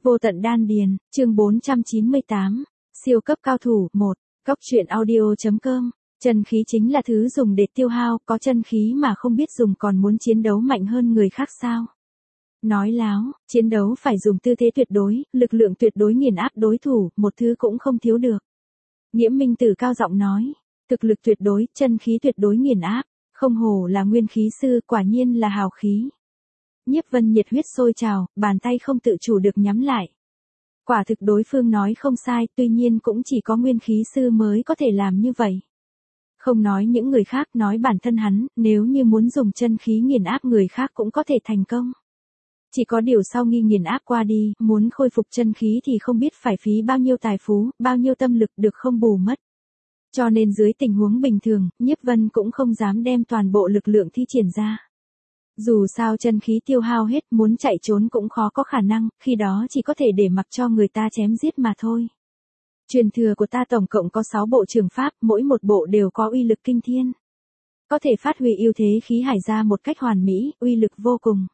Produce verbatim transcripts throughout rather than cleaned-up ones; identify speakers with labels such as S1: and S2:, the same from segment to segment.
S1: Vô tận đan điền, chương bốn trăm chín mươi tám, siêu cấp cao thủ, một, Cóc truyện audio.com, chân khí chính là thứ dùng để tiêu hao, có chân khí mà không biết dùng còn muốn chiến đấu mạnh hơn người khác sao? Nói láo, chiến đấu phải dùng tư thế tuyệt đối, lực lượng tuyệt đối nghiền áp đối thủ, một thứ cũng không thiếu được. Nghiễm Minh Tử cao giọng nói, thực lực tuyệt đối, chân khí tuyệt đối nghiền áp, không hổ là nguyên khí sư, quả nhiên là hào khí. Nhiếp Vân nhiệt huyết sôi trào, bàn tay không tự chủ được nhắm lại. Quả thực đối phương nói không sai, tuy nhiên cũng chỉ có nguyên khí sư mới có thể làm như vậy. Không nói những người khác, nói bản thân hắn, nếu như muốn dùng chân khí nghiền áp người khác cũng có thể thành công. Chỉ có điều sau nghi nghiền áp qua đi, muốn khôi phục chân khí thì không biết phải phí bao nhiêu tài phú, bao nhiêu tâm lực được không bù mất. Cho nên dưới tình huống bình thường, Nhiếp Vân cũng không dám đem toàn bộ lực lượng thi triển ra. Dù sao chân khí tiêu hao hết, muốn chạy trốn cũng khó có khả năng, khi đó chỉ có thể để mặc cho người ta chém giết mà thôi. Truyền thừa của ta tổng cộng có sáu bộ trường pháp, mỗi một bộ đều có uy lực kinh thiên. Có thể phát huy ưu thế khí hải ra một cách hoàn mỹ, uy lực vô cùng.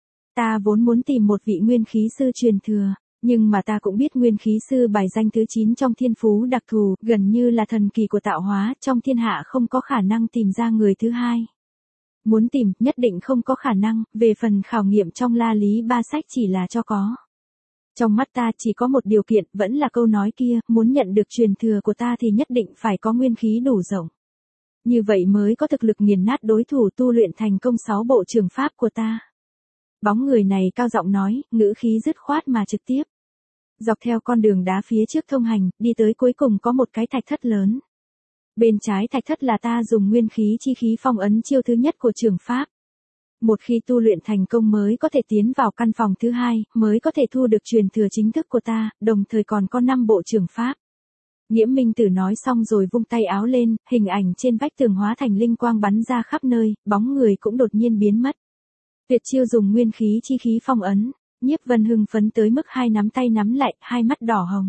S1: Ta vốn muốn tìm một vị nguyên khí sư truyền thừa, nhưng mà ta cũng biết nguyên khí sư bài danh thứ chín trong thiên phú đặc thù, gần như là thần kỳ của tạo hóa, trong thiên hạ không có khả năng tìm ra người thứ hai. Muốn tìm, nhất định không có khả năng, về phần khảo nghiệm trong La Lý ba sách chỉ là cho có. Trong mắt ta chỉ có một điều kiện, vẫn là câu nói kia, muốn nhận được truyền thừa của ta thì nhất định phải có nguyên khí đủ rộng. Như vậy mới có thực lực nghiền nát đối thủ tu luyện thành công sáu bộ trường pháp của ta. Bóng người này cao giọng nói, ngữ khí dứt khoát mà trực tiếp. Dọc theo con đường đá phía trước thông hành, đi tới cuối cùng có một cái thạch thất lớn. Bên trái thạch thất là ta dùng nguyên khí chi khí phong ấn chiêu thứ nhất của trường pháp. Một khi tu luyện thành công mới có thể tiến vào căn phòng thứ hai, mới có thể thu được truyền thừa chính thức của ta, đồng thời còn có năm bộ trường pháp. Nghiễm Minh Tử nói xong rồi vung tay áo lên, hình ảnh trên vách tường hóa thành linh quang bắn ra khắp nơi, bóng người cũng đột nhiên biến mất. Tuyệt chiêu dùng nguyên khí chi khí phong ấn, Nhiếp Vân hưng phấn tới mức hai nắm tay nắm lại, hai mắt đỏ hồng.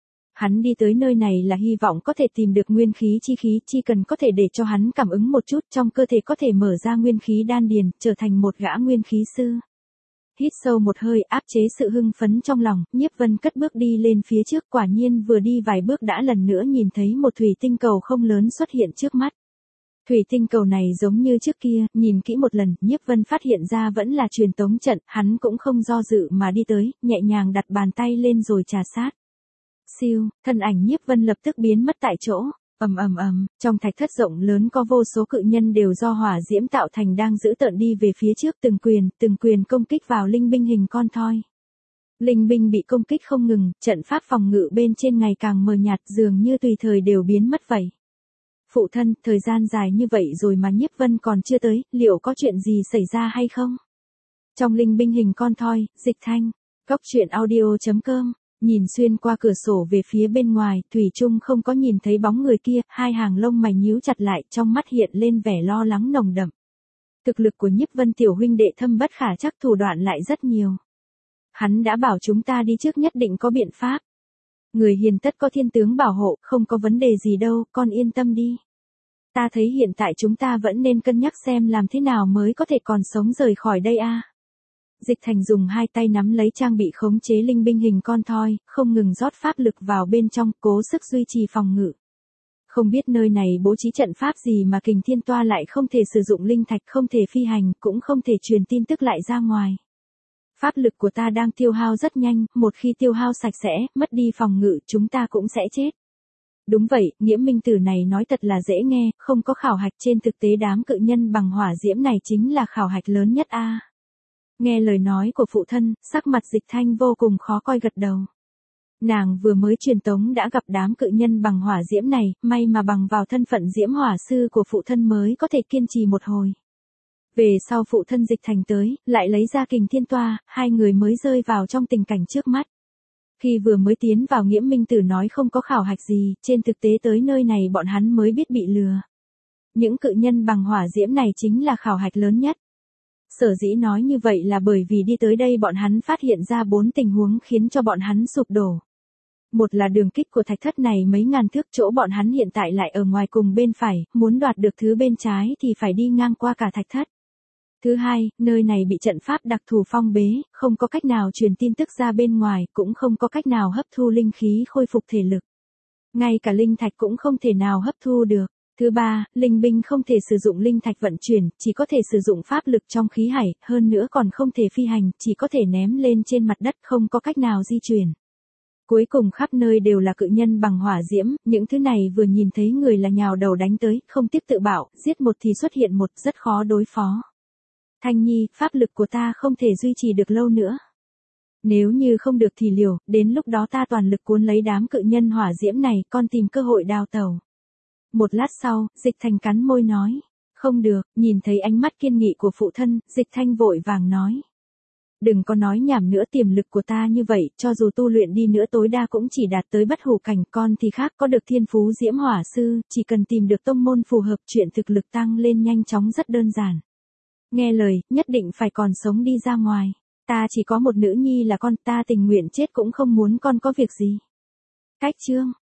S1: Hắn đi tới nơi này là hy vọng có thể tìm được nguyên khí chi khí, chỉ cần có thể để cho hắn cảm ứng một chút trong cơ thể có thể mở ra nguyên khí đan điền, trở thành một gã nguyên khí sư. Hít sâu một hơi áp chế sự hưng phấn trong lòng, Nhiếp Vân cất bước đi lên phía trước, quả nhiên vừa đi vài bước đã lần nữa nhìn thấy một thủy tinh cầu không lớn xuất hiện trước mắt. Thủy tinh cầu này giống như trước kia, nhìn kỹ một lần, Nhiếp Vân phát hiện ra vẫn là truyền tống trận, hắn cũng không do dự mà đi tới, nhẹ nhàng đặt bàn tay lên rồi trà sát. Siêu, thân ảnh Nhiếp Vân lập tức biến mất tại chỗ, ầm ầm ầm, trong thạch thất rộng lớn có vô số cự nhân đều do hỏa diễm tạo thành đang giữ tợn đi về phía trước, từng quyền, từng quyền công kích vào linh binh hình con thoi. Linh binh bị công kích không ngừng, trận pháp phòng ngự bên trên ngày càng mờ nhạt, dường như tùy thời đều biến mất vậy. Phụ thân, thời gian dài như vậy rồi mà Nhiếp Vân còn chưa tới, liệu có chuyện gì xảy ra hay không? Trong linh binh hình con thoi, Dịch Thanh, Cóc truyện audio.com, nhìn xuyên qua cửa sổ về phía bên ngoài, thủy chung không có nhìn thấy bóng người kia, hai hàng lông mày nhíu chặt lại, trong mắt hiện lên vẻ lo lắng nồng đậm. Thực lực của Nhiếp Vân tiểu huynh đệ thâm bất khả chắc, thủ đoạn lại rất nhiều. Hắn đã bảo chúng ta đi trước, nhất định có biện pháp. Người hiền tất có thiên tướng bảo hộ, không có vấn đề gì đâu, con yên tâm đi. Ta thấy hiện tại chúng ta vẫn nên cân nhắc xem làm thế nào mới có thể còn sống rời khỏi đây a. Dịch Thành dùng hai tay nắm lấy trang bị khống chế linh binh hình con thoi, không ngừng rót pháp lực vào bên trong, cố sức duy trì phòng ngự. Không biết nơi này bố trí trận pháp gì mà Kình Thiên Toa lại không thể sử dụng linh thạch, không thể phi hành, cũng không thể truyền tin tức lại ra ngoài. Pháp lực của ta đang tiêu hao rất nhanh, một khi tiêu hao sạch sẽ, mất đi phòng ngự, chúng ta cũng sẽ chết. Đúng vậy, Nghiễm Minh Tử này nói thật là dễ nghe, không có khảo hạch, trên thực tế đám cự nhân bằng hỏa diễm này chính là khảo hạch lớn nhất a. À. Nghe lời nói của phụ thân, sắc mặt Dịch Thanh vô cùng khó coi gật đầu. Nàng vừa mới truyền tống đã gặp đám cự nhân bằng hỏa diễm này, may mà bằng vào thân phận diễm hỏa sư của phụ thân mới có thể kiên trì một hồi. Về sau phụ thân Dịch Thành tới, lại lấy ra Kình Thiên Toa, hai người mới rơi vào trong tình cảnh trước mắt. Khi vừa mới tiến vào, Nghiễm Minh Tử nói không có khảo hạch gì, trên thực tế tới nơi này bọn hắn mới biết bị lừa. Những cự nhân bằng hỏa diễm này chính là khảo hạch lớn nhất. Sở dĩ nói như vậy là bởi vì đi tới đây bọn hắn phát hiện ra bốn tình huống khiến cho bọn hắn sụp đổ. Một là đường kích của thạch thất này mấy ngàn thước, chỗ bọn hắn hiện tại lại ở ngoài cùng bên phải, muốn đoạt được thứ bên trái thì phải đi ngang qua cả thạch thất. Thứ hai, nơi này bị trận pháp đặc thù phong bế, không có cách nào truyền tin tức ra bên ngoài, cũng không có cách nào hấp thu linh khí khôi phục thể lực. Ngay cả linh thạch cũng không thể nào hấp thu được. Thứ ba, linh binh không thể sử dụng linh thạch vận chuyển, chỉ có thể sử dụng pháp lực trong khí hải, hơn nữa còn không thể phi hành, chỉ có thể ném lên trên mặt đất, không có cách nào di chuyển. Cuối cùng khắp nơi đều là cự nhân bằng hỏa diễm, những thứ này vừa nhìn thấy người là nhào đầu đánh tới, không tiếp tự bảo, giết một thì xuất hiện một, rất khó đối phó. Thanh Nhi, pháp lực của ta không thể duy trì được lâu nữa. Nếu như không được thì liều, đến lúc đó ta toàn lực cuốn lấy đám cự nhân hỏa diễm này, con tìm cơ hội đào tẩu. Một lát sau, Dịch Thành cắn môi nói. Không được, nhìn thấy ánh mắt kiên nghị của phụ thân, Dịch Thanh vội vàng nói. Đừng có nói nhảm nữa, tiềm lực của ta như vậy, cho dù tu luyện đi nữa tối đa cũng chỉ đạt tới bất hủ cảnh, con thì khác, có được thiên phú diễm hỏa sư, chỉ cần tìm được tông môn phù hợp, chuyện thực lực tăng lên nhanh chóng rất đơn giản. Nghe lời, nhất định phải còn sống đi ra ngoài. Ta chỉ có một nữ nhi là con, ta tình nguyện chết cũng không muốn con có việc gì. Cách chương